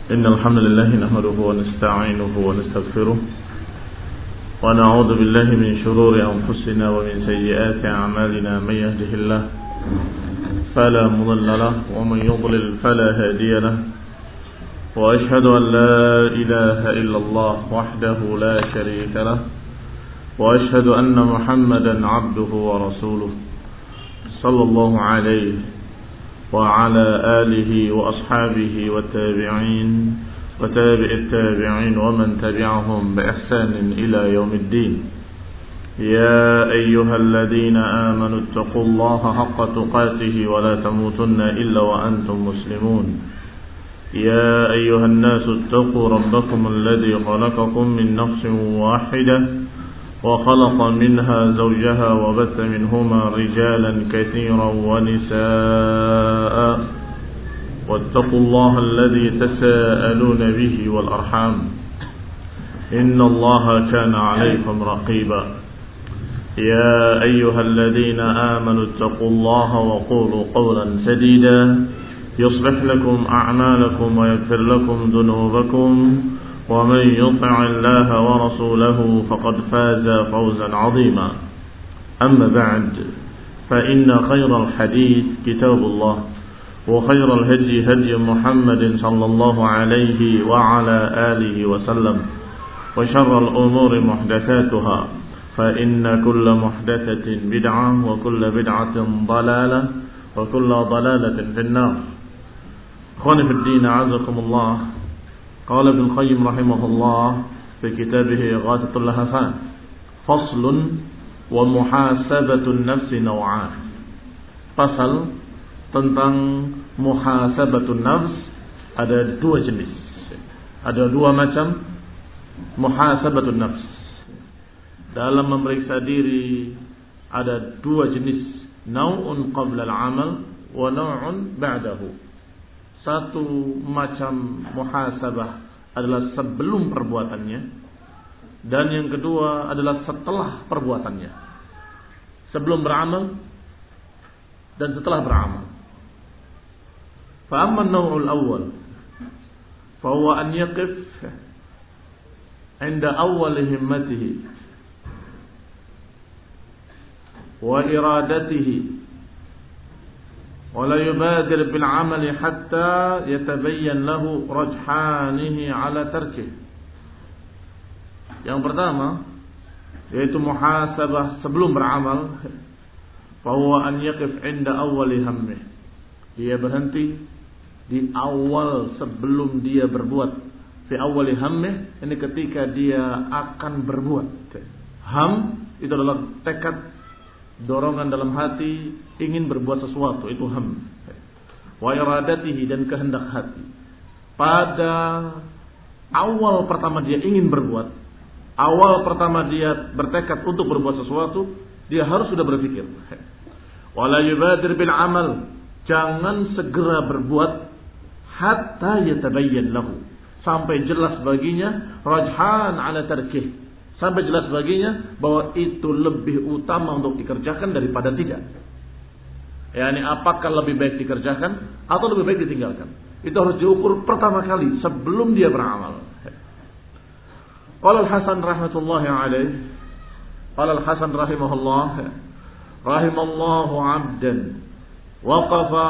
إن الحمد لله نحمده ونستعينه ونستغفره ونعوذ بالله من شرور أنفسنا ومن سيئات أعمالنا من يهده الله فلا مضل له ومن يضلل فلا هادي له وأشهد أن لا إله إلا الله وحده لا شريك له وأشهد أن محمدا عبده ورسوله صلى الله عليه وعلى آله وأصحابه والتابعين وتابع التابعين ومن تبعهم بإحسان إلى يوم الدين. يا أيها الذين آمنوا اتقوا الله حق تقاته ولا تموتن إلا وأنتم مسلمون. يا أيها الناس اتقوا ربكم الذي خلقكم من نفس واحدة وخلق منها زوجها وبث منهما رجالا كثيرا ونساء واتقوا الله الذي تساءلون به والأرحام إن الله كان عليكم رقيبا. يا أيها الذين آمنوا اتقوا الله وقولوا قولا سديدا يصلح لكم أعمالكم ويغفر لكم ذنوبكم ومن يطع الله ورسوله فقد فاز فوزا عظيما. أما بعد فإن خير الحديث كتاب الله وخير الهدي هدي محمد صلى الله عليه وعلى آله وسلم وشر الأمور محدثاتها فإن كل محدثة بدعة وكل بدعة ضلالة وكل ضلالة في النار. أخواني في الدين أعزكم الله. قال ابن القيم رحمه الله في كتابه إغاثة اللهفان فصل ومحاسبة النفس نوعان. Pasal tentang muhasabatun nafs ada dua jenis. Ada dua macam muhasabatun nafs. Dalam memeriksa diri ada dua jenis. Nau'un qabla al-amal wa nau'un ba'dahu. Satu macam muhasabah adalah sebelum perbuatannya, dan yang kedua adalah setelah perbuatannya. Sebelum beramal dan setelah beramal. Fa amma an-naw'ul awwal fa huwa an yaqif 'inda awwal himmatihi wa iradatihi ولا يبادر بالعمل حتى يتبين له رجحانه على تركه. Yang pertama yaitu muhasabah sebelum beramal, bahwa an yaqif 'inda awwali hammih. Dia berhenti di awal sebelum dia berbuat. Fi awwali hammih, ini ketika dia akan berbuat. Ham itu adalah tekad, dorongan dalam hati ingin berbuat sesuatu, itu ham. Wa iradatihi, dan kehendak hati. Pada awal pertama dia ingin berbuat, awal pertama dia bertekad untuk berbuat sesuatu, dia harus sudah berpikir. Wala yubadir bil amal, jangan segera berbuat hatta yatabayyan lahu, sampai jelas baginya rajhan ala tarkih, sampai jelas baginya bahwa itu lebih utama untuk dikerjakan daripada tidak. Yani apakah lebih baik dikerjakan atau lebih baik ditinggalkan. Itu harus diukur pertama kali sebelum dia beramal. Qala al-Hasan rahmatullahi alaih, qala al-Hasan rahimahullah, rahimallahu 'abdan waqafa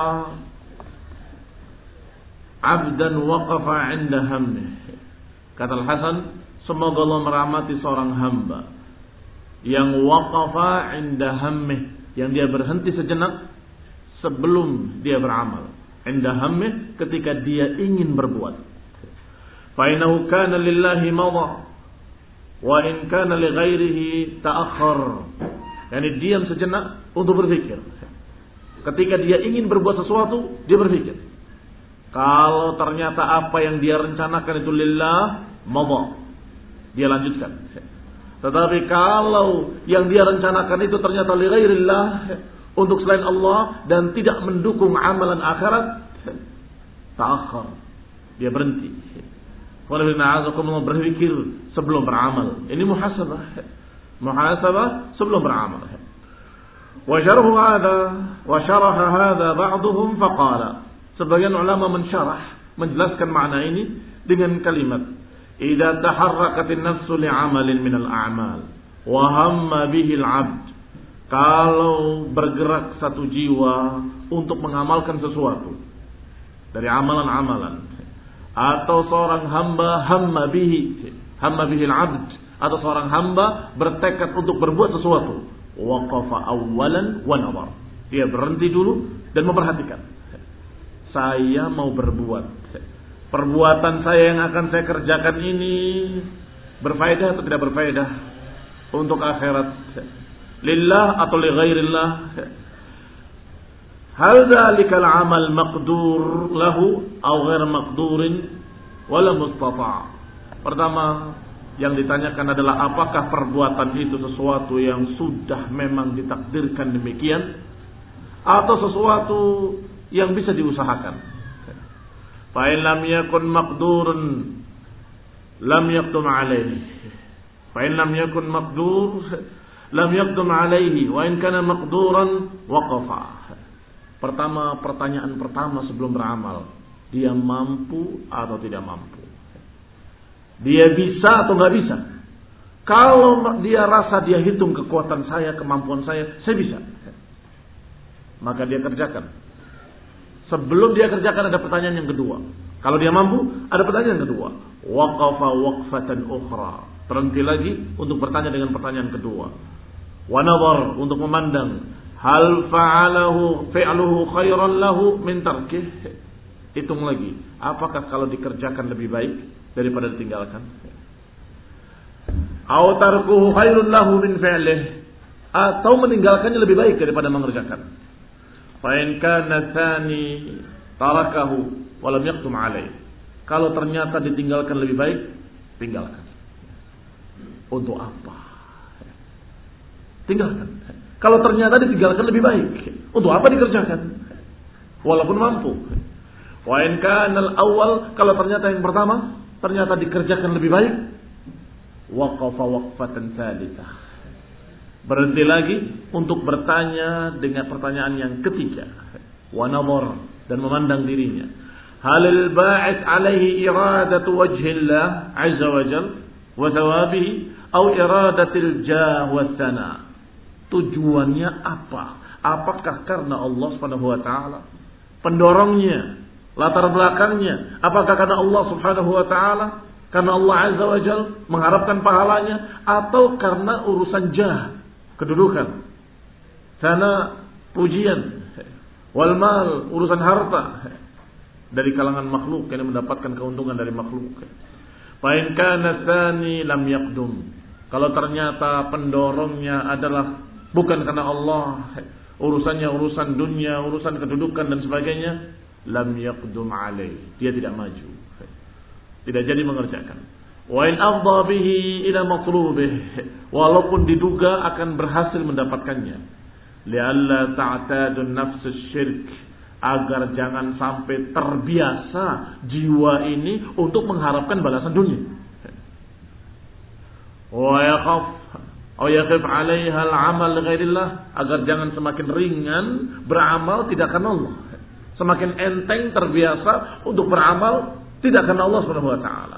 'inda hammih. Kata al-Hasan, semoga Allah merahmati seorang hamba yang waqafa 'inda hammih, yang dia berhenti sejenak sebelum dia beramal. 'Inda hammih, ketika dia ingin berbuat. Fa innahu kana lillahi madha wa in kana li ghairihi ta'akhkhar. Yani diam sejenak untuk berpikir. Ketika dia ingin berbuat sesuatu, dia berpikir. Kalau ternyata apa yang dia rencanakan itu lillah, madha, dia lanjutkan. Tetapi kalau yang dia rencanakan itu ternyata li ghairillah, untuk selain Allah, dan tidak mendukung amalan akhirat, ta'akhkhar, dia berhenti. Walaupun berpikir sebelum beramal. Ini muhasabah. Muhasabah sebelum beramal. Wa syaraha hadha ba'duhum faqala. Sebagian ulama mensyarah menjelaskan makna ini dengan kalimat idza taharrakatin nafsu li'amalin minal a'mal wa hamma bihi al-'abd. Kalau bergerak satu jiwa untuk mengamalkan sesuatu dari amalan-amalan, atau seorang hamba hamma bihi al-'abd, atau seorang hamba bertekad untuk berbuat sesuatu, waqafa awwalan wa nazar. Dia berhenti dulu dan memperhatikan. Saya mau berbuat. Perbuatan saya yang akan saya kerjakan ini berfaedah atau tidak berfaedah untuk akhirat? Lillah atau li ghairillah? Hal dzalikal amal maqdur lahu aw ghair maqdurin wala mustata'. Pertama yang ditanyakan adalah apakah perbuatan itu sesuatu yang sudah memang ditakdirkan demikian atau sesuatu yang bisa diusahakan. Fa in lam yakun maqdurun lam yaqdum alaihi. Fa in lam yakun maqdur lam yaqdum alaihi wa in kana maqduran waqafa. Pertama, pertanyaan pertama sebelum beramal, dia mampu atau tidak mampu? Dia bisa atau nggak bisa? Kalau dia rasa, dia hitung kekuatan saya, kemampuan saya bisa, maka dia kerjakan. Sebelum dia kerjakan ada pertanyaan yang kedua. Kalau dia mampu, ada pertanyaan yang kedua. Waqafa waqfatan ukhra. Berhenti lagi untuk bertanya dengan pertanyaan kedua. Wa nadhar, untuk memandang. Hal fi'luhu khairan lahu min tarkih. Hitung lagi. Apakah kalau dikerjakan lebih baik daripada ditinggalkan? Aw tarkuhu khairun lahu min fi'lih. Atau meninggalkannya lebih baik daripada mengerjakan. Fa in kana tsani tarakahu wa lam yaqtum alaih. Kalau ternyata ditinggalkan lebih baik, tinggalkan. Untuk apa? Tinggalkan. Kalau ternyata ditinggalkan lebih baik, untuk apa dikerjakan? Walaupun mampu. Wa in kana al-awwal, kalau ternyata yang pertama ternyata dikerjakan lebih baik, waqafa waqfatan tsalitsah. Berhenti lagi untuk bertanya dengan pertanyaan yang ketiga. Wa nadhar, dan memandang dirinya. Halil ba'id alaihi iradatu wajhillah azza wa jalla wa thawabihi atau iradatil jah wa tsana. Tujuannya apa? Apakah karena Allah Subhanahu wa taala? Pendorongnya, latar belakangnya, apakah karena Allah Subhanahu wa taala? Karena Allah Azza wa Jalla mengharapkan pahalanya, atau karena urusan jah, kedudukan, sana pujian, wal mal, urusan harta dari kalangan makhluk yang mendapatkan keuntungan dari makhluk. Fa in kana tsani lam yaqdum. Kalau ternyata pendorongnya adalah bukan karena Allah, urusannya urusan dunia, urusan kedudukan dan sebagainya, lam yaqdum alaih, dia tidak maju, tidak jadi mengerjakan. Wa in afdha bihi ila matlubih, walaupun diduga akan berhasil mendapatkannya, li'alla ta'tadu nafs syirk, agar jangan sampai terbiasa jiwa ini untuk mengharapkan balasan dunia. Wa yaqaf atau yaqif 'alaiha al-'amal ghairillah, agar jangan semakin ringan beramal tidak karena Allah, semakin enteng terbiasa untuk beramal tidak karena Allah Subhanahu wa taala.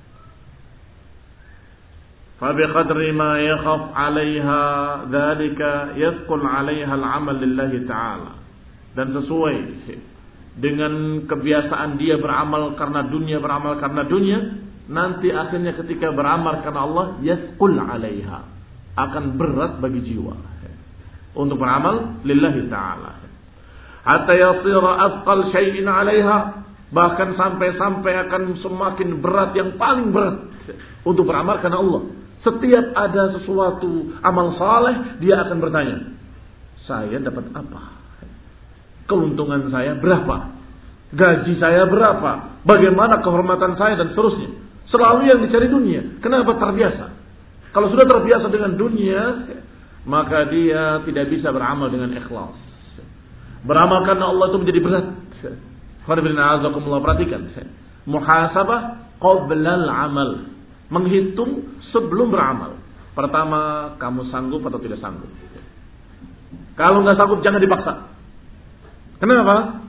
Fa bi qadri ma yakhaf 'alaiha dzalika yadkhul 'alaiha al-'amal lillahi ta'ala. Dan sesuai dengan kebiasaan dia beramal karena dunia, nanti akhirnya ketika beramal karena Allah, yasqul 'alaiha, akan berat bagi jiwa untuk beramal lillahi ta'ala. Hatta yasira athqal syai'in 'alaiha, bahkan sampai akan semakin berat, yang paling berat untuk beramal karena Allah. Setiap ada sesuatu amal saleh, dia akan bertanya, saya dapat apa? Keuntungan saya berapa? Gaji saya berapa? Bagaimana kehormatan saya dan seterusnya? Selalu yang dicari dunia. Kenapa? Terbiasa. Kalau sudah terbiasa dengan dunia, maka dia tidak bisa beramal dengan ikhlas. Beramal karena Allah itu menjadi berat. Perhatikan. Muhasabah qablal amal. Menghitung sebelum beramal. Pertama, kamu sanggup atau tidak sanggup? Kalau nggak sanggup, jangan dipaksa. Kenapa?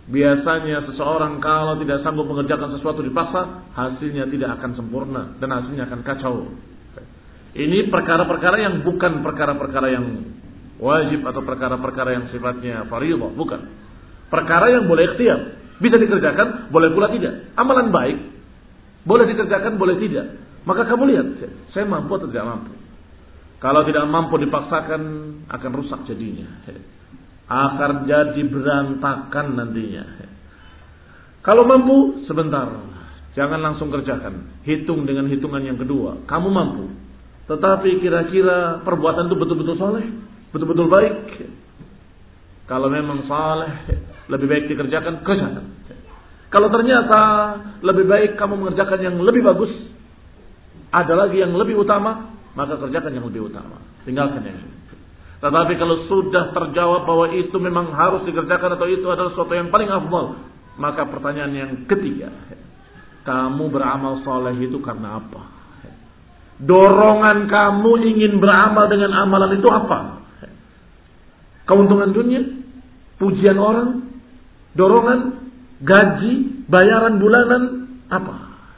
Biasanya seseorang kalau tidak sanggup mengerjakan sesuatu dipaksa, hasilnya tidak akan sempurna dan hasilnya akan kacau. Ini perkara-perkara yang bukan perkara-perkara yang wajib atau perkara-perkara yang sifatnya fardhu, bukan. Perkara yang boleh ikhtiar, bisa dikerjakan, boleh pula tidak. Amalan baik boleh dikerjakan, boleh tidak. Maka kamu lihat, saya mampu atau tidak mampu. Kalau tidak mampu dipaksakan akan rusak jadinya. Akan jadi berantakan nantinya. Kalau mampu, sebentar. Jangan langsung kerjakan. Hitung dengan hitungan yang kedua. Kamu mampu. Tetapi kira-kira perbuatan itu betul-betul saleh, betul-betul baik. Kalau memang saleh, lebih baik dikerjakan, kerjakan. Kalau ternyata lebih baik kamu mengerjakan yang lebih bagus, ada lagi yang lebih utama, maka kerjakan yang lebih utama. Tinggalkan yang ini. Tetapi kalau sudah terjawab bahwa itu memang harus dikerjakan atau itu adalah sesuatu yang paling afdal, maka pertanyaan yang ketiga, kamu beramal saleh itu karena apa? Dorongan kamu ingin beramal dengan amalan itu apa? Keuntungan dunia? Pujian orang? Dorongan? Gaji? Bayaran bulanan? Apa?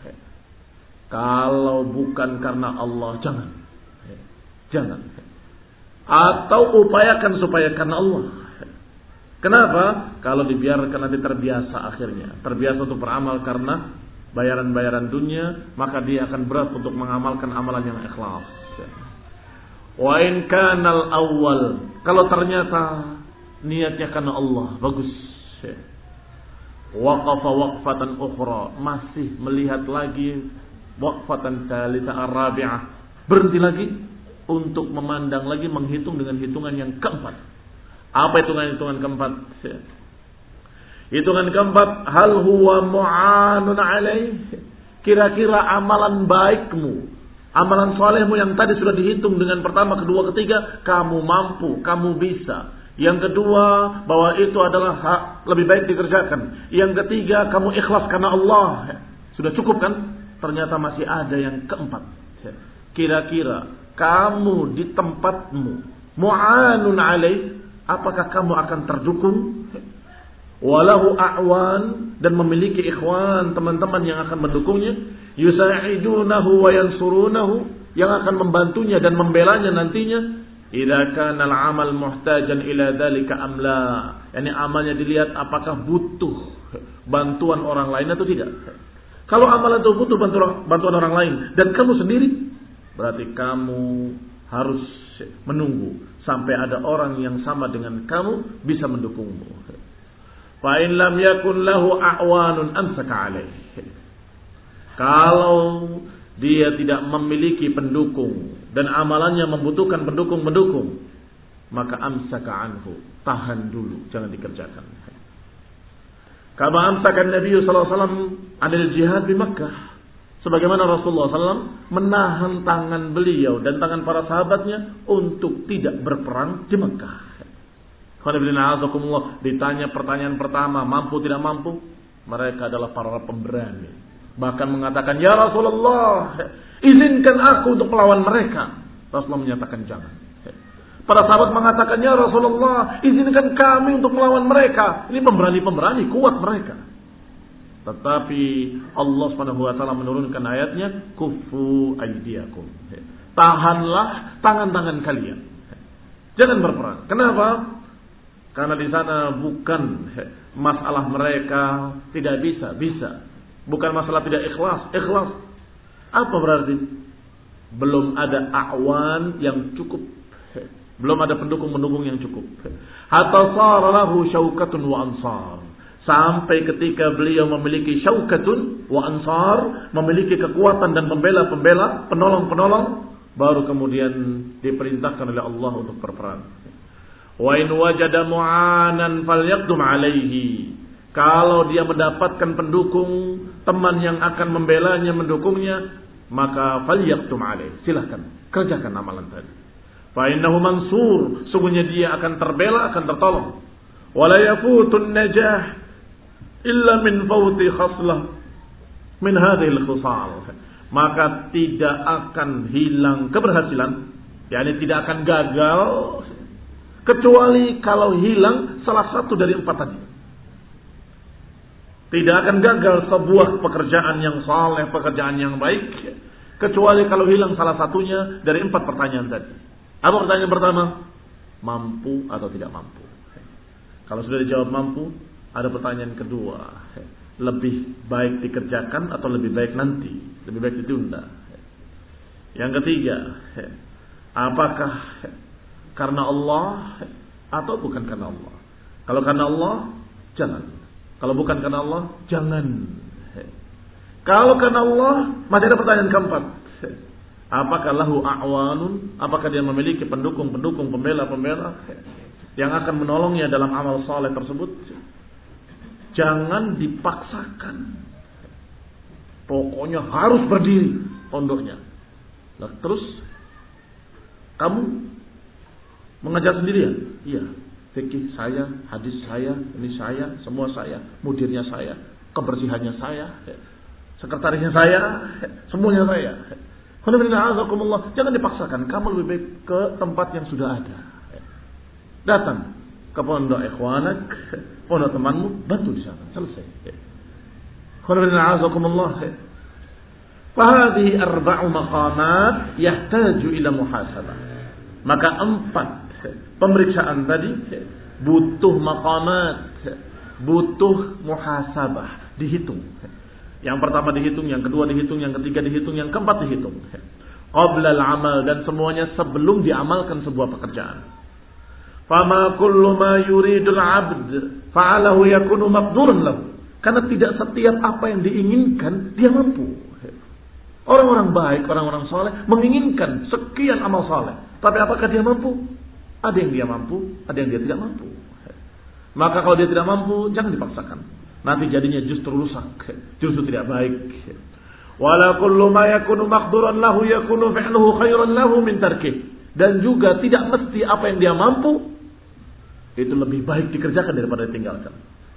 Kalau bukan karena Allah, jangan. Jangan. Atau upayakan supaya karena Allah. Kenapa? Kalau dibiarkan nanti terbiasa akhirnya. Terbiasa untuk beramal karena bayaran-bayaran dunia, maka dia akan berat untuk mengamalkan amalan yang ikhlas. Wa in kanal awal, kalau ternyata niatnya karena Allah, bagus. Waqafa waqfatan ukhra, masih melihat lagi waqfatan tsalitsah ar-rabi'ah. Berhenti lagi untuk memandang lagi, menghitung dengan hitungan yang keempat. Apa hitungan keempat? Hitungan keempat, hal huwa mu'anun alaih. Kira-kira amalan baikmu, amalan solehmu yang tadi sudah dihitung dengan pertama, kedua, ketiga, kamu mampu, kamu bisa. Yang kedua, bahwa itu adalah hak, lebih baik dikerjakan. Yang ketiga, kamu ikhlas karena Allah. Sudah cukup kan? Ternyata masih ada yang keempat. Kira-kira kamu di tempatmu mu'anun alaih, apakah kamu akan terdukung? Walahu a'wan, dan memiliki ikhwan, teman-teman yang akan mendukungnya, yusa'idunahu wa yansurunahu, yang akan membantunya dan membelanya nantinya. Idza kana al-amal muhtajan ila dzalika am la, yani amalnya dilihat apakah butuh bantuan orang lain atau tidak. Kalau amalan itu butuh bantuan orang lain dan kamu sendiri, berarti kamu harus menunggu sampai ada orang yang sama dengan kamu bisa mendukungmu. Fa in lam yakun lahu a'wanun amsaka alaih. Kalau dia tidak memiliki pendukung dan amalannya membutuhkan pendukung, maka amsaka anhu, tahan dulu, jangan dikerjakan. Kama amsaka Nabi sallallahu alaihi wasallam anil jihad di Makkah. Sebagaimana Rasulullah SAW menahan tangan beliau dan tangan para sahabatnya untuk tidak berperang di Mekah. Ditanya pertanyaan pertama, mampu tidak mampu? Mereka adalah para pemberani. Bahkan mengatakan, ya Rasulullah, izinkan aku untuk melawan mereka. Rasulullah menyatakan jangan. Para sahabat mengatakan, ya Rasulullah, izinkan kami untuk melawan mereka. Ini pemberani-pemberani, kuat mereka. Tetapi Allah SWT menurunkan ayatnya, kufu aydiyakum. Tahanlah tangan-tangan kalian. Jangan berperang. Kenapa? Karena di sana bukan masalah mereka tidak bisa. Bukan masalah tidak ikhlas. Apa berarti? Belum ada a'wan yang cukup. Belum ada pendukung-pendukung yang cukup. Hatta sara lahu syaukatun wa ansar. Sampai ketika beliau memiliki syaukatun wa ansar, memiliki kekuatan dan pembela-pembela, penolong-penolong, baru kemudian diperintahkan oleh Allah untuk berperang. Wa in wajada mu'anan falyaqdum alaihi. Kalau dia mendapatkan pendukung, teman yang akan membelanya, mendukungnya, maka falyaqdum alaihi. Silakan kerjakan amalan tadi. Fa innahu mansur, sungguhnya dia akan terbela, akan tertolong. Wala yafutun najah illa min fawti khaslah min hadhil khisal. Maka tidak akan hilang keberhasilan, yakni tidak akan gagal, kecuali kalau hilang salah satu dari empat tadi. Tidak akan gagal sebuah pekerjaan yang saleh, pekerjaan yang baik, kecuali kalau hilang salah satunya dari 4 pertanyaan tadi. Apa pertanyaan pertama? Mampu atau tidak mampu. Kalau sudah dijawab mampu, ada pertanyaan kedua. Lebih baik dikerjakan atau lebih baik nanti? Lebih baik ditunda. Yang ketiga, apakah karena Allah atau bukan karena Allah? Kalau karena Allah, jangan. Kalau bukan karena Allah, jangan. Kalau karena Allah, masih ada pertanyaan keempat. Apakah lahu a'wanun? Apakah dia memiliki pendukung-pendukung, pembela-pembela yang akan menolongnya dalam amal saleh tersebut? Jangan dipaksakan. Pokoknya harus berdiri pondoknya. Nah, terus kamu mengajar sendirian? Iya. Fikih saya, hadis saya, ini saya, semua saya, mudirnya saya, kebersihannya saya, sekretarisnya saya, semuanya saya. Jangan dipaksakan. Kamu lebih baik ke tempat yang sudah ada. Datang ke pondok ikhwanak, pondok temanmu, bantu di sana. Selesai. Fahadhihi arba'u maqamat yahtaju ila muhasabah. Maka 4 pemeriksaan tadi butuh maqamat, butuh muhasabah, dihitung. Yang pertama dihitung, yang kedua dihitung, yang ketiga dihitung, yang keempat dihitung. Qabla al-amal, dan semuanya sebelum diamalkan sebuah pekerjaan. Fama kullu ma yuridul 'abd fa'alahu yakunu maqduran lahu. Karena tidak setiap apa yang diinginkan dia mampu. Orang-orang baik, orang-orang saleh menginginkan sekian amal saleh, tapi apakah dia mampu? Ada yang dia mampu, ada yang dia tidak mampu. Maka kalau dia tidak mampu, jangan dipaksakan. Nanti jadinya justru rusak, justru tidak baik. Wala kullu ma yakunu maqduran lahu yakunu fi'luhu khairan lahu min tarkih. Dan juga tidak mesti apa yang dia mampu itu lebih baik dikerjakan daripada ditinggalkan.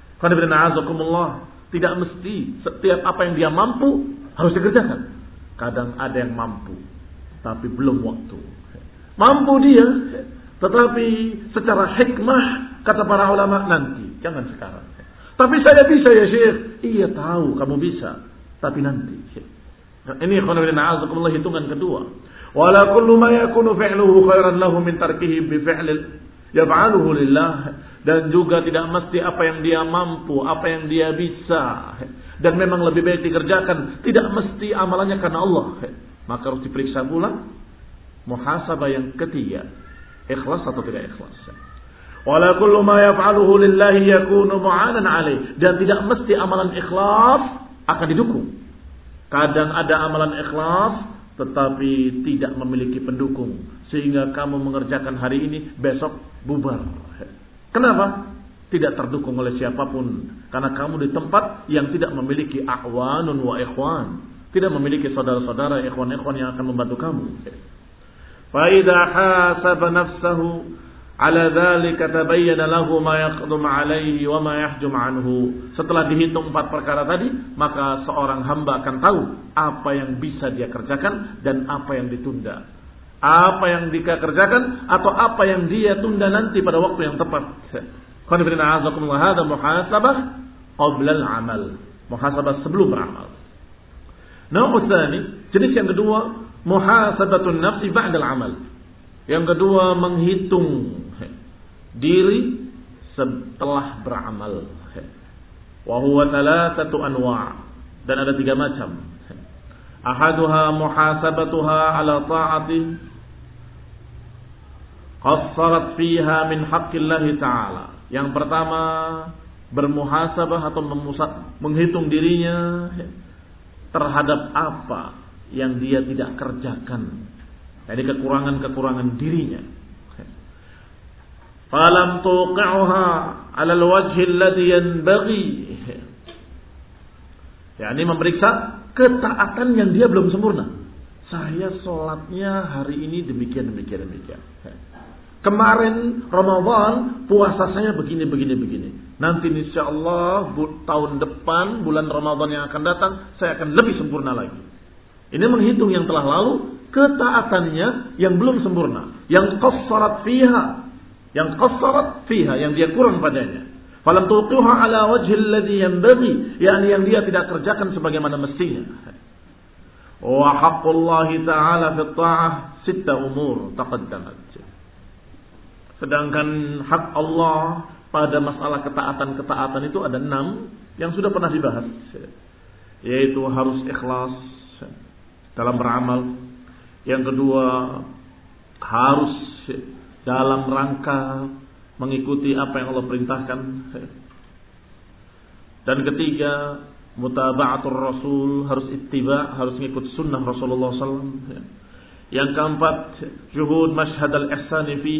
Tidak mesti setiap apa yang dia mampu harus dikerjakan. Kadang ada yang mampu tapi belum waktu. Mampu dia, tetapi secara hikmah kata para ulama nanti, jangan sekarang. Tapi saya bisa ya Syekh. Iya tahu kamu bisa, tapi nanti. Nah, ini hitungan kedua. Wala kullu ma yakunu fi'luhu khairan lahu min tarkihi bi fi'lil yaf'aluhu lillah. Dan juga tidak mesti apa yang dia mampu, apa yang dia bisa, dan memang lebih baik dikerjakan, tidak mesti amalannya karena Allah. Maka harus diperiksa pula muhasabah yang ketiga, ikhlas atau tidak ikhlas. Wala kullu ma yaf'aluhu lillahi yakunu mu'anan 'alaih. Dan tidak mesti amalan ikhlas akan didukung. Kadang ada amalan ikhlas tetapi tidak memiliki pendukung, sehingga kamu mengerjakan hari ini, besok bubar. Kenapa? Tidak terdukung oleh siapapun, karena kamu di tempat yang tidak memiliki a'wanun wa ikhwan, tidak memiliki saudara-saudara ikhwan-ikhwan yang akan membantu kamu. Fa idza hasaba nafsahu ala dzalika tabayyana lahu ma yaqdum alaihi wa ma yahjum anhu. Setelah dihitung 4 perkara tadi, maka seorang hamba akan tahu apa yang bisa dia kerjakan dan apa yang ditunda. Apa yang dia kerjakan atau apa yang dia tunda nanti pada waktu yang tepat. Qanifina azakumullah, hada muhasabah qabla al-amal. Muhasabah sebelum beramal. Nau'u tsani, jenis yang kedua, muhasabatun nafsi ba'da al-amal. Yang kedua, menghitung diri setelah beramal. Wa huwa thalathatu anwa'. Dan ada 3 macam. Ahaduha muhasabatuha ala ta'ati qassarat fiha min haqqillahi ta'ala. Yang pertama, bermuhasabah atau menghitung dirinya terhadap apa yang dia tidak kerjakan. Jadi kekurangan-kekurangan dirinya. Falam tuqi'uha 'ala al-wajhi alladhi yanbaghi. Yani memeriksa ketaatan yang dia belum sempurna. Saya sholatnya hari ini demikian. Kemarin Ramadan puasa saya begini. Nanti insyaallah tahun depan bulan Ramadan yang akan datang saya akan lebih sempurna lagi. Ini menghitung yang telah lalu, ketaatannya yang belum sempurna, yang qassarat fiha, yang dia kurang padanya. Falam tuqiha ala wajhi alladhi yanbaghi, yakni yang dia tidak kerjakan sebagaimana mestinya. Wa haqqullahi ta'ala fi ta'ah 6 umur taqaddamat. Sedangkan hak Allah pada masalah ketaatan-ketaatan itu ada 6 yang sudah pernah dibahas. Yaitu harus ikhlas dalam beramal. Yang kedua, harus dalam rangka mengikuti apa yang Allah perintahkan. Dan ketiga, mutaba'atur Rasul, harus ittiba', harus mengikut sunnah Rasulullah SAW. Yang keempat, juhud masyhad al-ihsani fi,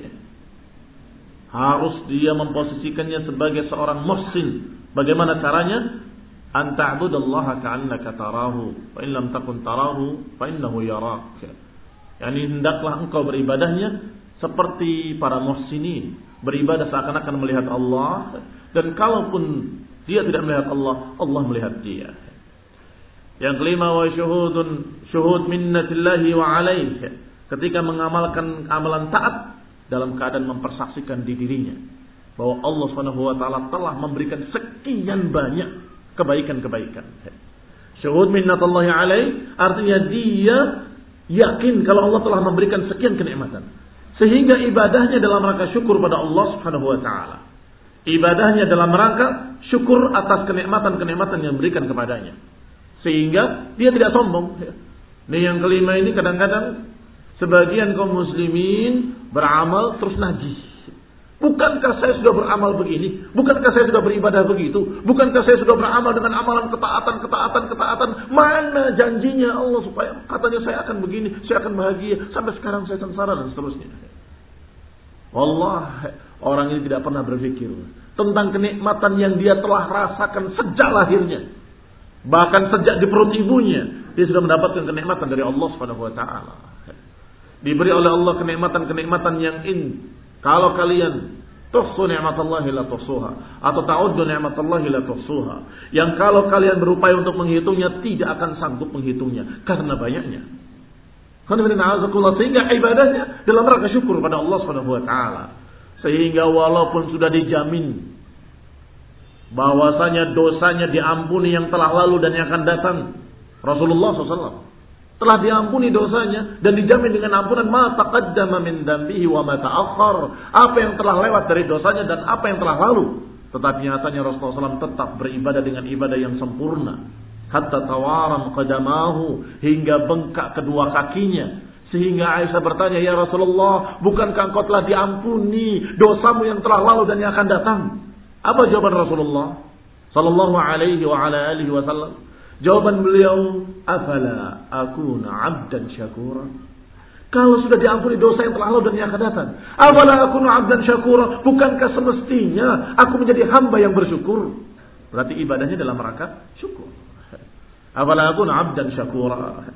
harus dia memposisikannya sebagai seorang muhsin. Bagaimana caranya? An ta'budallaha ka'annaka tarahu, fa in lam takun tarahu fa innahu yarak. Yani hendaklah engkau beribadahnya seperti para muhsinin, beribadah seakan-akan melihat Allah, dan kalaupun dia tidak melihat Allah, Allah melihat dia. Yang kelima, wa syuhud minnatillahi wa alaih, ketika mengamalkan amalan taat dalam keadaan mempersaksikan di dirinya bahwa Allah Subhanahu wa taala telah memberikan sekian banyak kebaikan-kebaikan. Syuhud minnatullahi alaih artinya dia yakin kalau Allah telah memberikan sekian kenikmatan, sehingga ibadahnya dalam rangka syukur pada Allah Subhanahu wa taala. Ibadahnya dalam rangka syukur atas kenikmatan-kenikmatan yang diberikan kepadanya, sehingga dia tidak sombong. Ini yang kelima, ini kadang-kadang sebagian kaum muslimin beramal terus najis. Bukankah saya sudah beramal begini? Bukankah saya sudah beribadah begitu? Bukankah saya sudah beramal dengan amalan ketaatan? Mana janjinya Allah supaya katanya saya akan begini, saya akan bahagia, sampai sekarang saya sengsara dan seterusnya. Wallah, orang ini tidak pernah berpikir tentang kenikmatan yang dia telah rasakan sejak lahirnya. Bahkan sejak di perut ibunya, dia sudah mendapatkan kenikmatan dari Allah Subhanahu wa taala. Diberi oleh Allah kenikmatan-kenikmatan yang kalau kalian tuhsu ni'matallahi la tuhsuha, atau ta'uddu ni'matallahi la tuhsuha, yang kalau kalian berupaya untuk menghitungnya tidak akan sanggup menghitungnya karena banyaknya. Sehingga ibadahnya dalam rangka syukur pada Allah Subhanahu wa taala. Sehingga walaupun sudah dijamin bahwasanya dosanya diampuni yang telah lalu dan yang akan datang, Rasulullah SAW telah diampuni dosanya dan dijamin dengan ampunan ma taqaddama min dambihi wa ma ta'akhkhar, apa yang telah lewat dari dosanya dan apa yang telah lalu. Tetapi nyatanya Rasulullah SAW tetap beribadah dengan ibadah yang sempurna, hatta tawaram qadamahu, hingga bengkak kedua kakinya. Sehingga Aisyah bertanya, ya Rasulullah, bukankah engkau telah diampuni dosamu yang telah lalu dan yang akan datang? Apa jawaban Rasulullah sallallahu alaihi wa ala alihi wasallam? Jawaban beliau, afala akuna 'abdan syakura. Kalau sudah diampuni dosa yang telah lalu dan yang akan datang, afala akuna 'abdan syakura, bukankah semestinya aku menjadi hamba yang bersyukur? Berarti ibadahnya dalam rangka syukur. Afala akuna 'abdan syakura.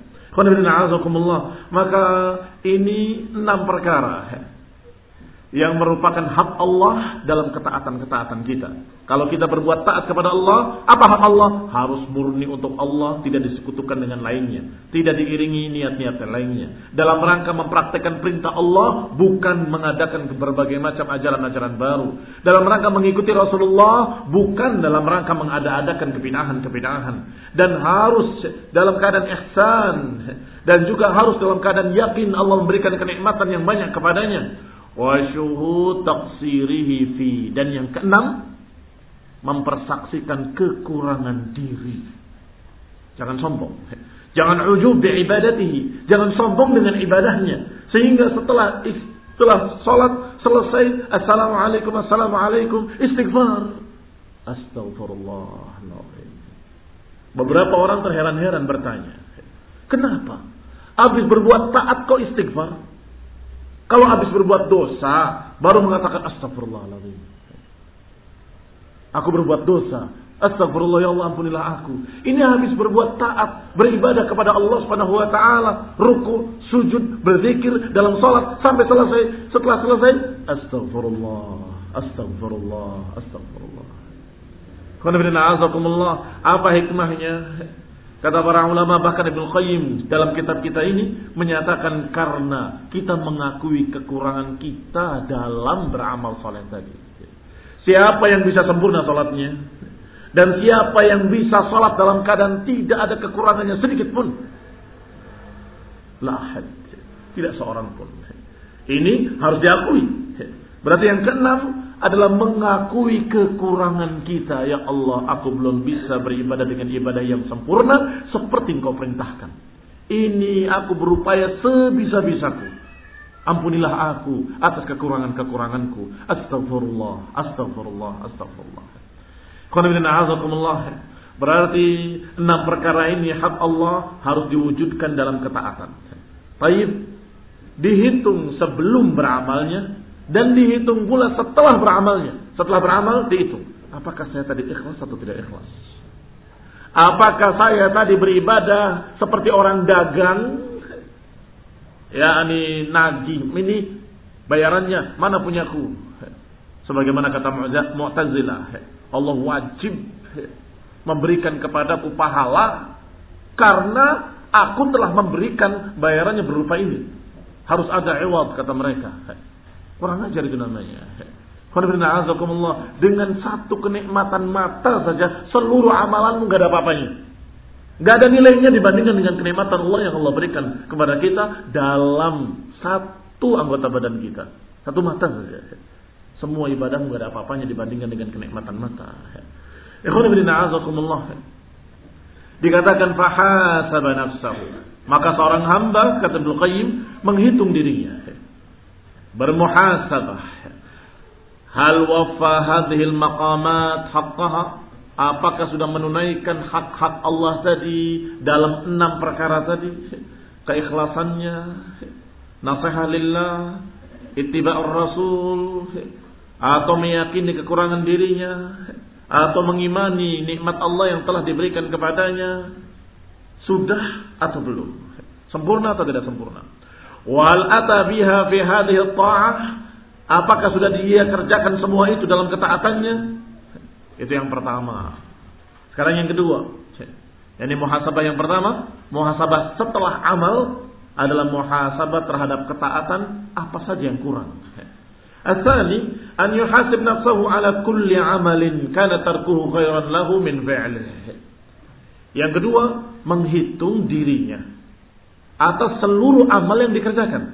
Maka ini 6 perkara yang merupakan hak Allah dalam ketaatan-ketaatan kita. Kalau kita berbuat taat kepada Allah, apa hak Allah? Harus murni untuk Allah, tidak disekutukan dengan lainnya, tidak diiringi niat-niat lainnya. Dalam rangka mempraktekkan perintah Allah, bukan mengadakan berbagai macam ajaran-ajaran baru. Dalam rangka mengikuti Rasulullah, bukan dalam rangka mengada-adakan kebid'ahan-kebid'ahan. Dan harus dalam keadaan ihsan, dan juga harus dalam keadaan yakin Allah memberikan kenikmatan yang banyak kepadanya. Wa syuhud taqsirihi fi, dan yang keenam, mempersaksikan kekurangan diri. Jangan sombong, jangan ujub bi ibadatihi, jangan sombong dengan ibadahnya, sehingga setelah salat selesai, assalamualaikum istighfar, astagfirullah. Beberapa orang terheran-heran bertanya, kenapa habis berbuat taat kok istighfar? Kalau habis berbuat dosa, baru mengatakan astagfirullahaladzim. Aku berbuat dosa, astagfirullah, ya Allah ampunilah aku. Ini habis berbuat taat, beribadah kepada Allah Subhanahu wa taala, ruku, sujud, berzikir dalam salat sampai selesai. Setelah selesai, astagfirullah. Apa hikmahnya? Kata para ulama, bahkan Ibnu Qayyim dalam kitab kita ini menyatakan karena kita mengakui kekurangan kita dalam beramal saleh tadi. Siapa yang bisa sempurna salatnya? Dan siapa yang bisa salat dalam keadaan tidak ada kekurangannya sedikit pun? La ahad. Tidak seorang pun. Ini harus diakui. Berarti yang keenam adalah mengakui kekurangan kita. Ya Allah, aku belum bisa beribadah dengan ibadah yang sempurna seperti Engkau perintahkan. Ini aku berupaya sebisa-bisaku. Ampunilah aku atas kekurangan-kekuranganku. Astagfirullah, astagfirullah, astagfirullah. Berarti 6 perkara ini hak Allah harus diwujudkan dalam ketaatan. Baik, dihitung sebelum beramalnya dan dihitung pula setelah beramalnya. Setelah beramal dihitung. Apakah saya tadi ikhlas atau tidak ikhlas? Apakah saya tadi beribadah seperti orang dagang? Ya, ini nagih. Ini bayarannya mana punyaku? Sebagaimana kata Mu'tazilah, Allah wajib memberikan kepadaku pahala karena aku telah memberikan bayarannya berupa ini. Harus ada iwad, kata mereka. Kurang ajar itu namanya. Dengan satu kenikmatan mata saja seluruh amalanmu gak ada apa-apanya. Gak ada nilainya dibandingkan dengan kenikmatan Allah yang Allah berikan kepada kita dalam satu anggota badan kita. Satu mata saja. Semua ibadahmu gak ada apa-apanya dibandingkan dengan kenikmatan mata. Dikatakan fahasaba nafsahu. Maka seorang hamba, kata Ibnu Qayyim, menghitung dirinya. Bermuhasabah. Hal wafa hadhil maqamat haqqaha? Apakah sudah menunaikan hak-hak Allah tadi dalam 6 perkara tadi? Keikhlasannya, nasihat lillah, ittiba'ur rasul, atau meyakini kekurangan dirinya, atau mengimani nikmat Allah yang telah diberikan kepadanya. Sudah atau belum? Sempurna atau tidak sempurna? Wal ata biha fi hadhihi ta'ah? Apakah sudah dia kerjakan semua itu dalam ketaatannya? Itu yang pertama. Sekarang yang kedua. Ini muhasabah yang pertama. Muhasabah setelah amal adalah muhasabah terhadap ketaatan. Apa saja yang kurang. As-tsani an yuhasib nafsahu ala kulli amalin kana tarkuhu khairan lahu min fi'lihi. Yang kedua, menghitung dirinya atas seluruh amal yang dikerjakan.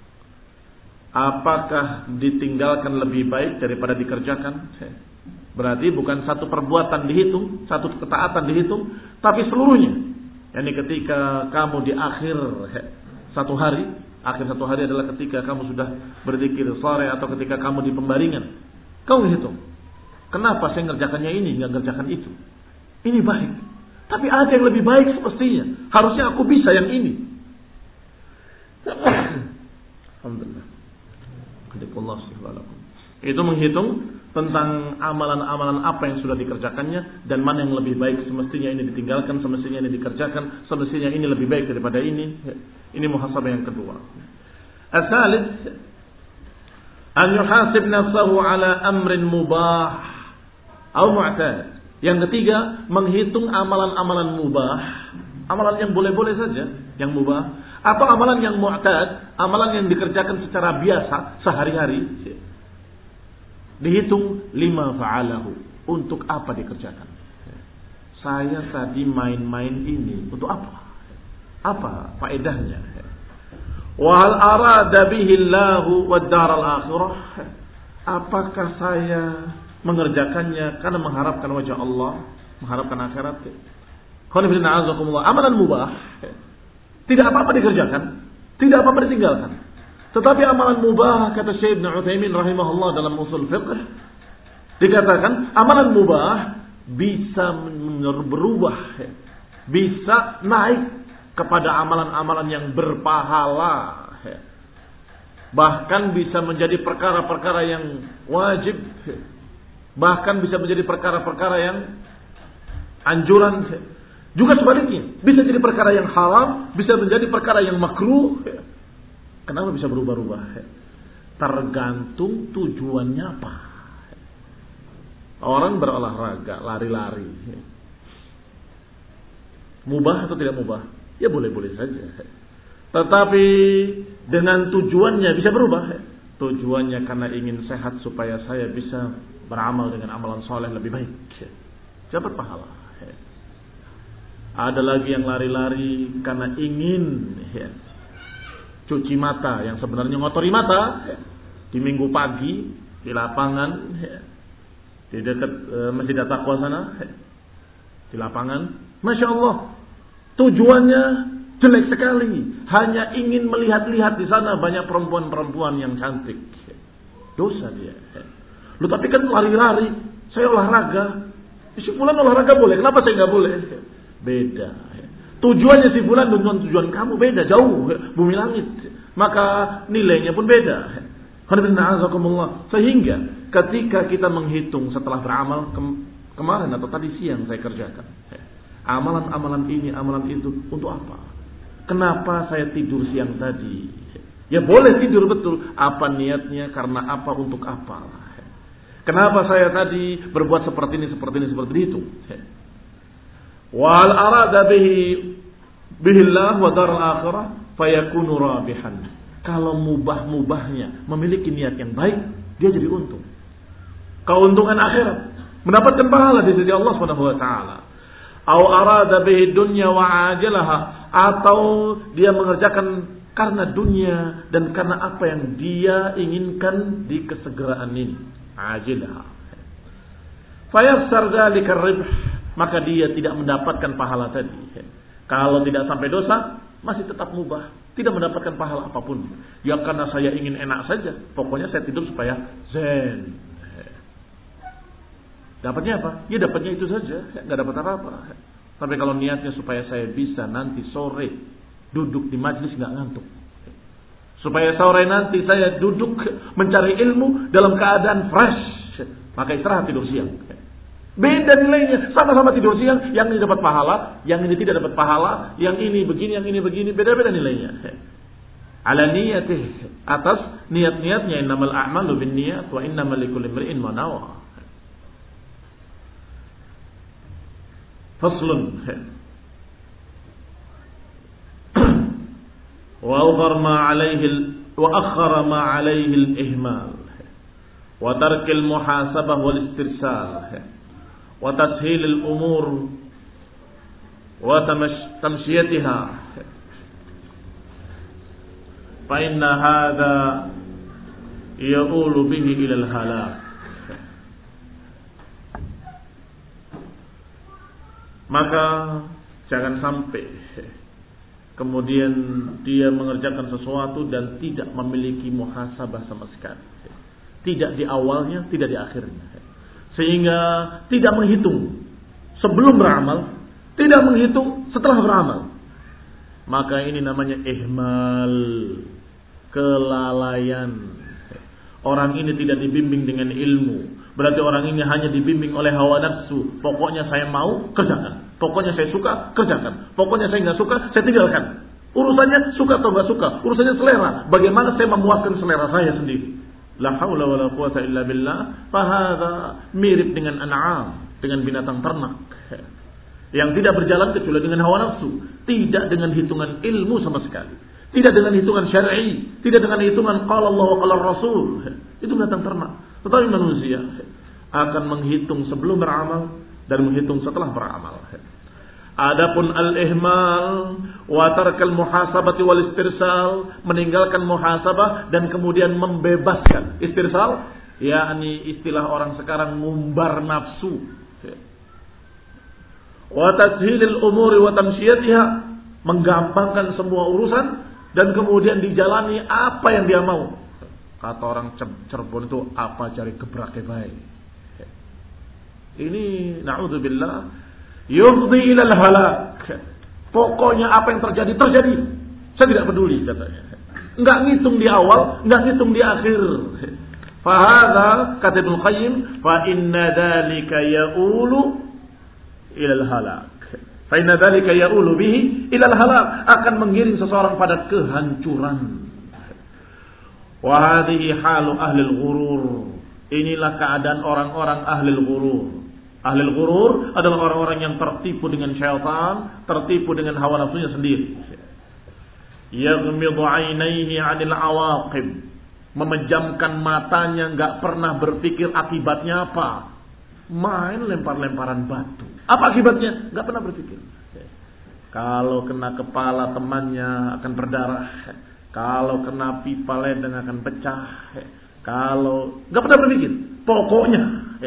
Apakah ditinggalkan lebih baik daripada dikerjakan? Berarti bukan satu perbuatan dihitung, satu ketaatan dihitung, tapi seluruhnya. Yani ketika kamu di akhir satu hari, akhir satu hari adalah ketika kamu sudah berzikir sore atau ketika kamu di pembaringan. Kamu hitung. Kenapa saya ngerjakannya ini, nggak ngerjakan itu? Ini baik. Tapi ada yang lebih baik semestinya. Harusnya aku bisa yang ini. Alhamdulillah. Itu menghitung tentang amalan-amalan apa yang sudah dikerjakannya dan mana yang lebih baik, semestinya ini ditinggalkan, semestinya ini dikerjakan, semestinya ini lebih baik daripada ini. Ini muhasabah yang kedua. As-salis an yuhasib nafsahu ala amrin mubah atau mu'tad. Yang ketiga, menghitung amalan-amalan mubah, amalan yang boleh-boleh saja, yang mubah, atau amalan yang mu'tad, amalan yang dikerjakan secara biasa sehari-hari. Dihitung lima fa'alahu, untuk apa dikerjakan. Saya tadi main-main ini untuk apa? Apa faedahnya? Wa hal arada bihi Allahu wad daral akhirah? Apakah saya mengerjakannya karena mengharapkan wajah Allah, mengharapkan akhirat? Amalan mubah tidak apa-apa dikerjakan, tidak apa-apa ditinggalkan. Tetapi amalan mubah, kata Syekh Ibnu Utsaimin rahimahullah dalam usul fiqh, dikatakan amalan mubah bisa berubah, bisa naik kepada amalan-amalan yang berpahala, bahkan bisa menjadi perkara-perkara yang wajib, bahkan bisa menjadi perkara-perkara yang anjuran. Juga sebaliknya, bisa jadi perkara yang haram, bisa menjadi perkara yang makruh. Kenapa bisa berubah-ubah? Tergantung tujuannya apa. Orang berolahraga, lari-lari, mubah atau tidak mubah? Ya boleh-boleh saja. Tetapi dengan tujuannya bisa berubah. Tujuannya karena ingin sehat supaya saya bisa beramal dengan amalan soleh lebih baik, dapat pahala. Ada lagi yang lari-lari karena ingin cuci mata yang sebenarnya ngotori mata di minggu pagi di lapangan di dekat Masjid At-Taqwa sana, di lapangan, Masya Allah, tujuannya jelek sekali, hanya ingin melihat-lihat di sana banyak perempuan-perempuan yang cantik. Dosa dia. Lu tapi kan lari-lari, saya olahraga. Si fulan olahraga boleh, kenapa saya nggak boleh? Beda. Tujuannya si fulan dengan tujuan kamu beda, jauh, bumi langit. Maka nilainya pun beda. Sehingga ketika kita menghitung setelah beramal kemarin atau tadi siang saya kerjakan, amalan-amalan ini, amalan itu untuk apa? Kenapa saya tidur siang tadi? Ya boleh tidur betul. Apa niatnya? Karena apa? Untuk apa? Kenapa saya tadi berbuat seperti ini, seperti itu? Wal arada bihillah wa dar al-akhirah fayakunu rabihan. Kalau mubah-mubahnya memiliki niat yang baik, dia jadi untung. Keuntungan akhirat, mendapatkan pahala di sisi Allah Subhanahu wa taala. Au arada bihi dunya wa ajalaha, atau dia mengerjakan karena dunia dan karena apa yang dia inginkan di kesegeraan ini, ajilaha. Fayassar dzalika ar-ribh, maka dia tidak mendapatkan pahala tadi. Kalau tidak sampai dosa, masih tetap mubah, tidak mendapatkan pahala apapun. Ya karena saya ingin enak saja, pokoknya saya tidur supaya zen. Dapatnya apa? Ya dapatnya itu saja, nggak dapat apa-apa. Tapi kalau niatnya supaya saya bisa nanti sore duduk di majlis nggak ngantuk, supaya sore nanti saya duduk mencari ilmu dalam keadaan fresh, maka istirahat tidur siang. Beda nilainya, sama-sama tidur siang, yang ini dapat pahala, yang ini tidak dapat pahala, yang ini begini, yang ini begini, beda-beda nilainya. Ala niyatih, atas niat-niatnya, innamal a'malu binniyat wa innamal likulli imri'in ma nawa. Faslun. Wa akhara ma 'alayhi al-ihmal wa tark al-muhasabah wal istirsal wa tashil al-umur wa tamshiyatiha fa inna hadha yaqulu bihi ila al-halak. Maka jangan sampai kemudian dia mengerjakan sesuatu dan tidak memiliki muhasabah sama sekali. Tidak di awalnya, tidak di akhirnya. Sehingga tidak menghitung sebelum beramal, tidak menghitung setelah beramal. Maka ini namanya ihmal, kelalaian. Orang ini tidak dibimbing dengan ilmu. Berarti orang ini hanya dibimbing oleh hawa nafsu. Pokoknya saya mau, kerjakan. Pokoknya saya suka, kerjakan. Pokoknya saya nggak suka, saya tinggalkan. Urusannya suka atau nggak suka, urusannya selera. Bagaimana saya memuaskan selera saya sendiri? La haula wala quwata illa billah. Fahadha mirip dengan an'am, dengan binatang ternak yang tidak berjalan kecuali dengan hawa nafsu, tidak dengan hitungan ilmu sama sekali, tidak dengan hitungan syar'i, tidak dengan hitungan qala Allah wa qala Rasul. Itu binatang ternak. Tetapi manusia akan menghitung sebelum beramal dan menghitung setelah beramal. Adapun al-ihmal wa tarkal muhasabati wal istirsal, meninggalkan muhasabah dan kemudian membebaskan. Istirsal yakni istilah orang sekarang ngumbar nafsu. Wa tashilil umuri wa tamshiyatiha, menggampangkan semua urusan dan kemudian dijalani apa yang dia mau. Kata orang Cirebon itu apa cari gebraknya baik. Ini na'udzubillah yufdi ilal halak. Pokoknya apa yang terjadi, terjadi. Saya tidak peduli katanya. Enggak ngitung di awal, enggak ngitung di akhir. Fa hadza kata Ibnu Qayyim, fa inna dzalika ya'ulu ilal halak. Fa inna dzalika ya'ulu bihi ilal halak, akan mengiring seseorang pada kehancuran. Wa hadhihi halu ahli al-ghurur. Inilah keadaan orang-orang ahli al-ghurur. Ahli al-ghurur adalah orang-orang yang tertipu dengan syaitan, tertipu dengan hawa nafsunya sendiri. Yaghmidu 'ainaihi 'anil 'awaqib, memejamkan matanya, nggak pernah berpikir akibatnya apa. Main lempar-lemparan batu. Apa akibatnya? Nggak pernah berpikir. Kalau kena kepala temannya akan berdarah. Kalau kena pipa ledeng akan pecah. Kalau nggak pernah berpikir. Pokoknya.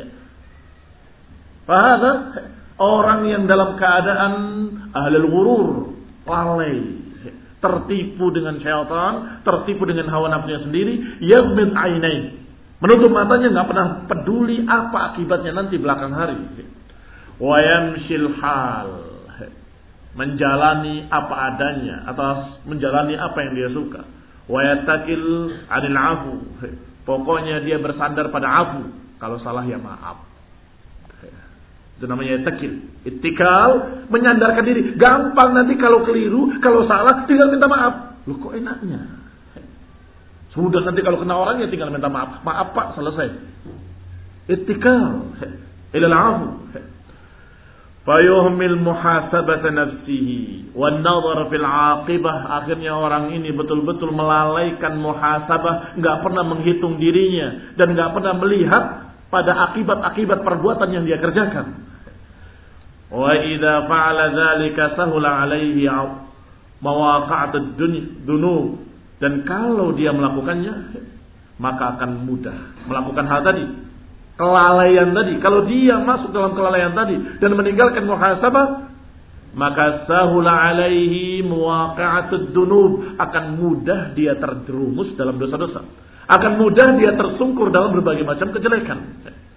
Fahadha orang yang dalam keadaan ahlul ghurur, lalai, tertipu dengan syaitan, tertipu dengan hawa nafsunya sendiri, yaghmid ainai, menutup matanya, nggak pernah peduli apa akibatnya nanti belakang hari. Wa yamshil hal, menjalani apa adanya atau menjalani apa yang dia suka. Wa yatakil 'anil 'afu, pokoknya dia bersandar pada afu, kalau salah ya maaf. Itu namanya takil. Ittikal, menyandarkan diri. Gampang nanti kalau keliru, kalau salah tinggal minta maaf. Loh kok enaknya? Sudah nanti kalau kena orangnya tinggal minta maaf. Maaf Pak, selesai. Ittikal ilal afu. Fayuhmil muhasabata nafsihi wan nadhar fil 'aqibah. Akhirnya orang ini betul-betul melalaikan muhasabah, enggak pernah menghitung dirinya dan enggak pernah melihat pada akibat-akibat perbuatan yang dia kerjakan. Wa idza fa'ala dzalika sahula 'alaihi mawaqa'at ad-dunub, dan kalau dia melakukannya maka akan mudah melakukan hal tadi, kelalaian tadi. Kalau dia masuk dalam kelalaian tadi dan meninggalkan muhasabah, maka sahula 'alaihi mawaqa'at ad-dunub, akan mudah dia terjerumus dalam dosa-dosa. Akan mudah dia tersungkur dalam berbagai macam kejelekan.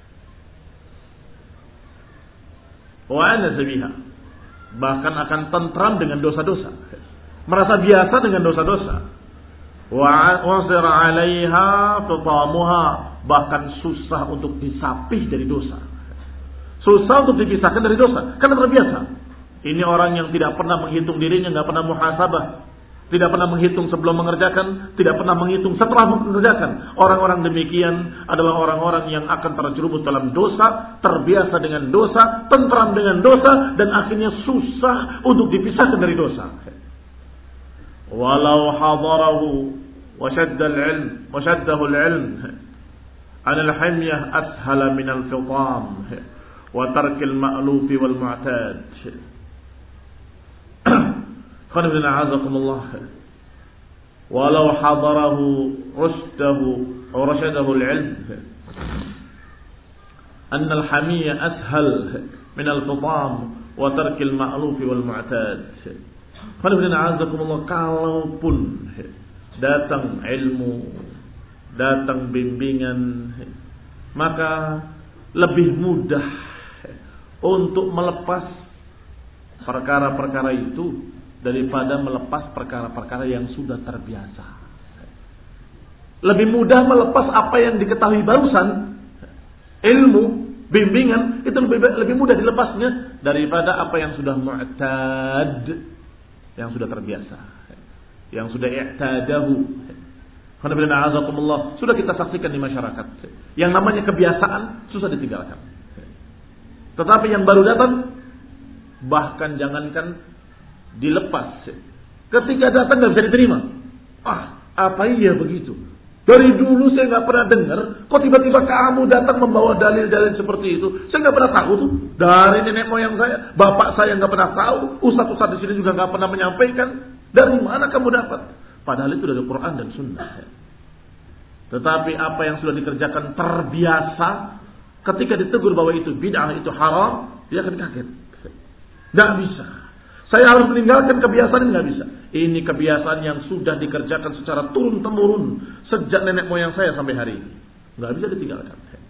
Wa ana sabiha, bahkan akan tentram dengan dosa-dosa, merasa biasa dengan dosa-dosa. Wa wasira 'alaiha fitamuha, bahkan susah untuk disapih dari dosa. Susah untuk dipisahkan dari dosa karena terbiasa. Ini orang yang tidak pernah menghitung dirinya, enggak pernah muhasabah. Tidak pernah menghitung sebelum mengerjakan, tidak pernah menghitung setelah mengerjakan. Orang-orang demikian adalah orang-orang yang akan terjerumus dalam dosa, terbiasa dengan dosa, tentram dengan dosa, dan akhirnya susah untuk dipisahkan dari dosa. Walau hadarahu washaddahu al-ilm an al-himyah ashala min al-fitam wa tarkil ma'luf wal mu'tad. Walau hadarahu rashadahu al-ilm anna al-hamiyya ashal min al-fitam wa tark al-ma'luf wal mu'tad. Kalaupun datang ilmu, datang bimbingan, maka lebih mudah untuk melepas perkara-perkara itu daripada melepas perkara-perkara yang sudah terbiasa. Lebih mudah melepas apa yang diketahui barusan, ilmu, bimbingan, itu lebih mudah dilepasnya daripada apa yang sudah mu'tad, yang sudah terbiasa, yang sudah i'tadahu. Sudah kita saksikan di masyarakat, yang namanya kebiasaan susah ditinggalkan. Tetapi yang baru datang, bahkan jangankan dilepas, ketika datang nggak bisa diterima. Apa iya begitu? Dari dulu saya nggak pernah dengar, kok tiba-tiba kamu datang membawa dalil-dalil seperti itu? Saya nggak pernah tahu tuh. Dari nenek moyang saya, bapak saya nggak pernah tahu, ustaz-ustaz di sini juga nggak pernah menyampaikan. Dari mana kamu dapat? Padahal itu dari Quran dan Sunnah. Tetapi apa yang sudah dikerjakan terbiasa, ketika ditegur bahwa itu bid'ah, itu haram, dia akan kaget. Nggak bisa. Saya harus meninggalkan kebiasaan ini, nggak bisa. Ini kebiasaan yang sudah dikerjakan secara turun-temurun sejak nenek moyang saya sampai hari ini. Nggak bisa ditinggalkan.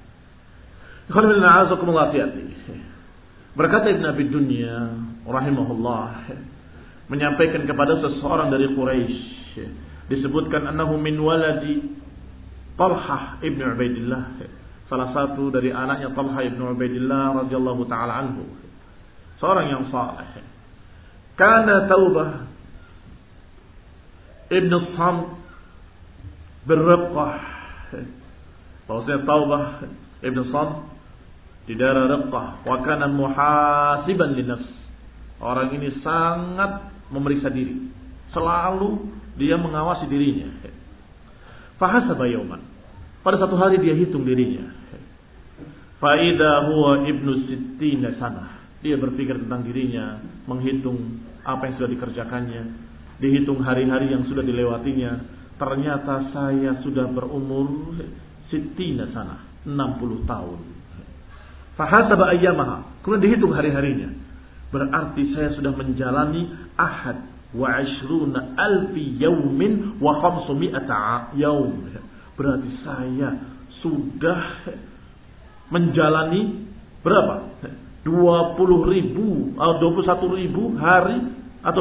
Berkata Ibn Abi Dunya rahimahullah, menyampaikan kepada seseorang dari Quraisy, disebutkan annahu min waladi Talhah ibn Ubaidillah, salah satu dari anaknya Talhah ibn Ubaidillah radhiyallahu taala anhu, seorang yang saleh. Kana Taubah ibn Samt berriqah, bahwasanya Taubah ibn Samt di daerah Riqah, wa kana muhasiban linafs, orang ini sangat memeriksa diri, selalu dia mengawasi dirinya. Fahasaba yauman. Pada satu hari dia hitung dirinya. Fa idza huwa ibnu sittina sanah. Dia berpikir tentang dirinya, menghitung apa yang sudah dikerjakannya, dihitung hari-hari yang sudah dilewatinya. Ternyata saya sudah berumur sittina sanah, 60 tahun. Fahasaba ayyamaha. Kemudian dihitung hari-harinya. Berarti saya sudah menjalani ahad wa 'ishruna alfi yaumin wa 500 yaum. Berarti saya sudah menjalani berapa? 20.000 atau 21.000 hari atau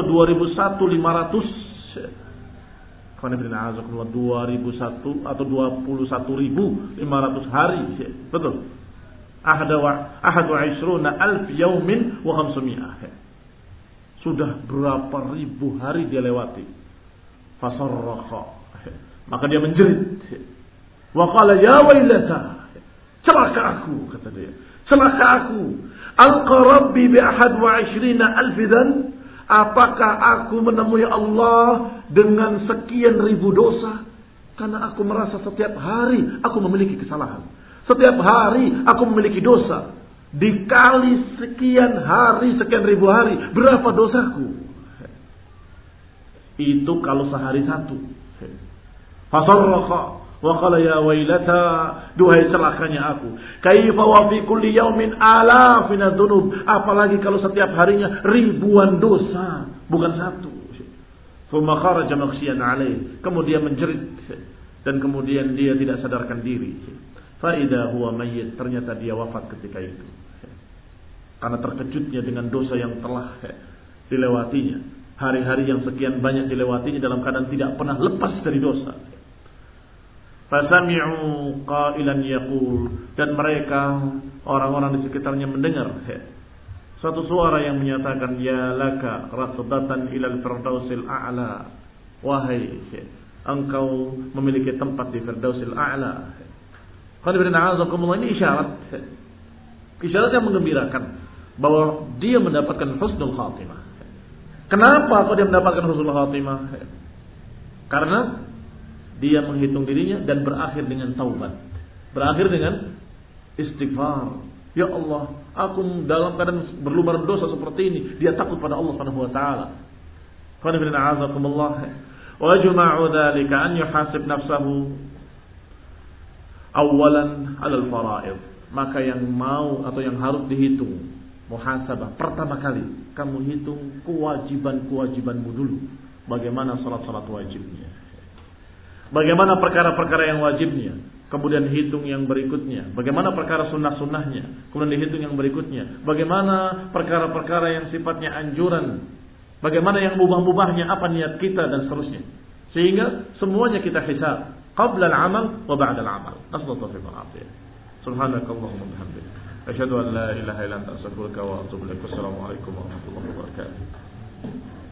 21.500 2001 atau 21.500 hari. Betul. Ahad wa 'ishruna alf yaumin wa 500. Sudah berapa ribu hari dia lewati. Fasarraha. Maka dia menjerit. Wa qala ya wailata. Celaka aku, kata dia. Celaka aku. Alqa rabbi bi ahad wa 'ishrina alf dzan. Apakah aku menemui Allah dengan sekian ribu dosa? Karena aku merasa setiap hari aku memiliki kesalahan. Setiap hari aku memiliki dosa. Dikali sekian hari, sekian ribu hari, berapa dosaku? Itu kalau sehari satu. Fasarraqa wa qala ya wailata, duhai celakanya aku. Kaifa wa fi kulli yaumin alafin dzunub, apalagi kalau setiap harinya ribuan dosa, bukan satu. Thumma kharaja maghshiyan alaih, kemudian menjerit dan kemudian dia tidak sadarkan diri. Fa idza huwa mayyit, ternyata dia wafat ketika itu. Karena terkejutnya dengan dosa yang telah dilewatinya. Hari-hari yang sekian banyak dilewatinya dalam keadaan tidak pernah lepas dari dosa. Fasami'u qailan yaqul, dan mereka orang-orang di sekitarnya mendengar suatu suara yang menyatakan ya laka rasdatan ilal firdausil a'la, wahai engkau memiliki tempat di firdausil a'la. Ini isyarat yang menggembirakan bahwa dia mendapatkan husnul khatimah. Kenapa kok dia mendapatkan husnul khatimah? Karena dia menghitung dirinya dan berakhir dengan taubat. Berakhir dengan istighfar. Ya Allah, aku dalam keadaan berlumar dosa seperti ini. Dia takut pada Allah Subhanahu wa taala. Qul inna a'udzubikumullah wa ajma'u dzalika an yuhasib nafsahu awalan 'alal fara'id. Maka yang mau atau yang harus dihitung muhasabah, pertama kali kamu hitung kewajiban-kewajibanmu dulu. Bagaimana salat-salat wajibnya, bagaimana perkara-perkara yang wajibnya, kemudian hitung yang berikutnya, bagaimana perkara sunnah-sunnahnya, kemudian dihitung yang berikutnya, bagaimana perkara-perkara yang sifatnya anjuran, bagaimana yang mubah-mubahnya, apa niat kita dan seterusnya. Sehingga semuanya kita hisab qabla al-amal wa ba'da al-amal. Nasallallahu alaihi wa sallam. Subhanakallahumma wa bihamdika, asyhadu an la ilaha illa anta, astaghfiruka wa atubu ilaik. Wassalamu alaikum warahmatullahi wabarakatuh.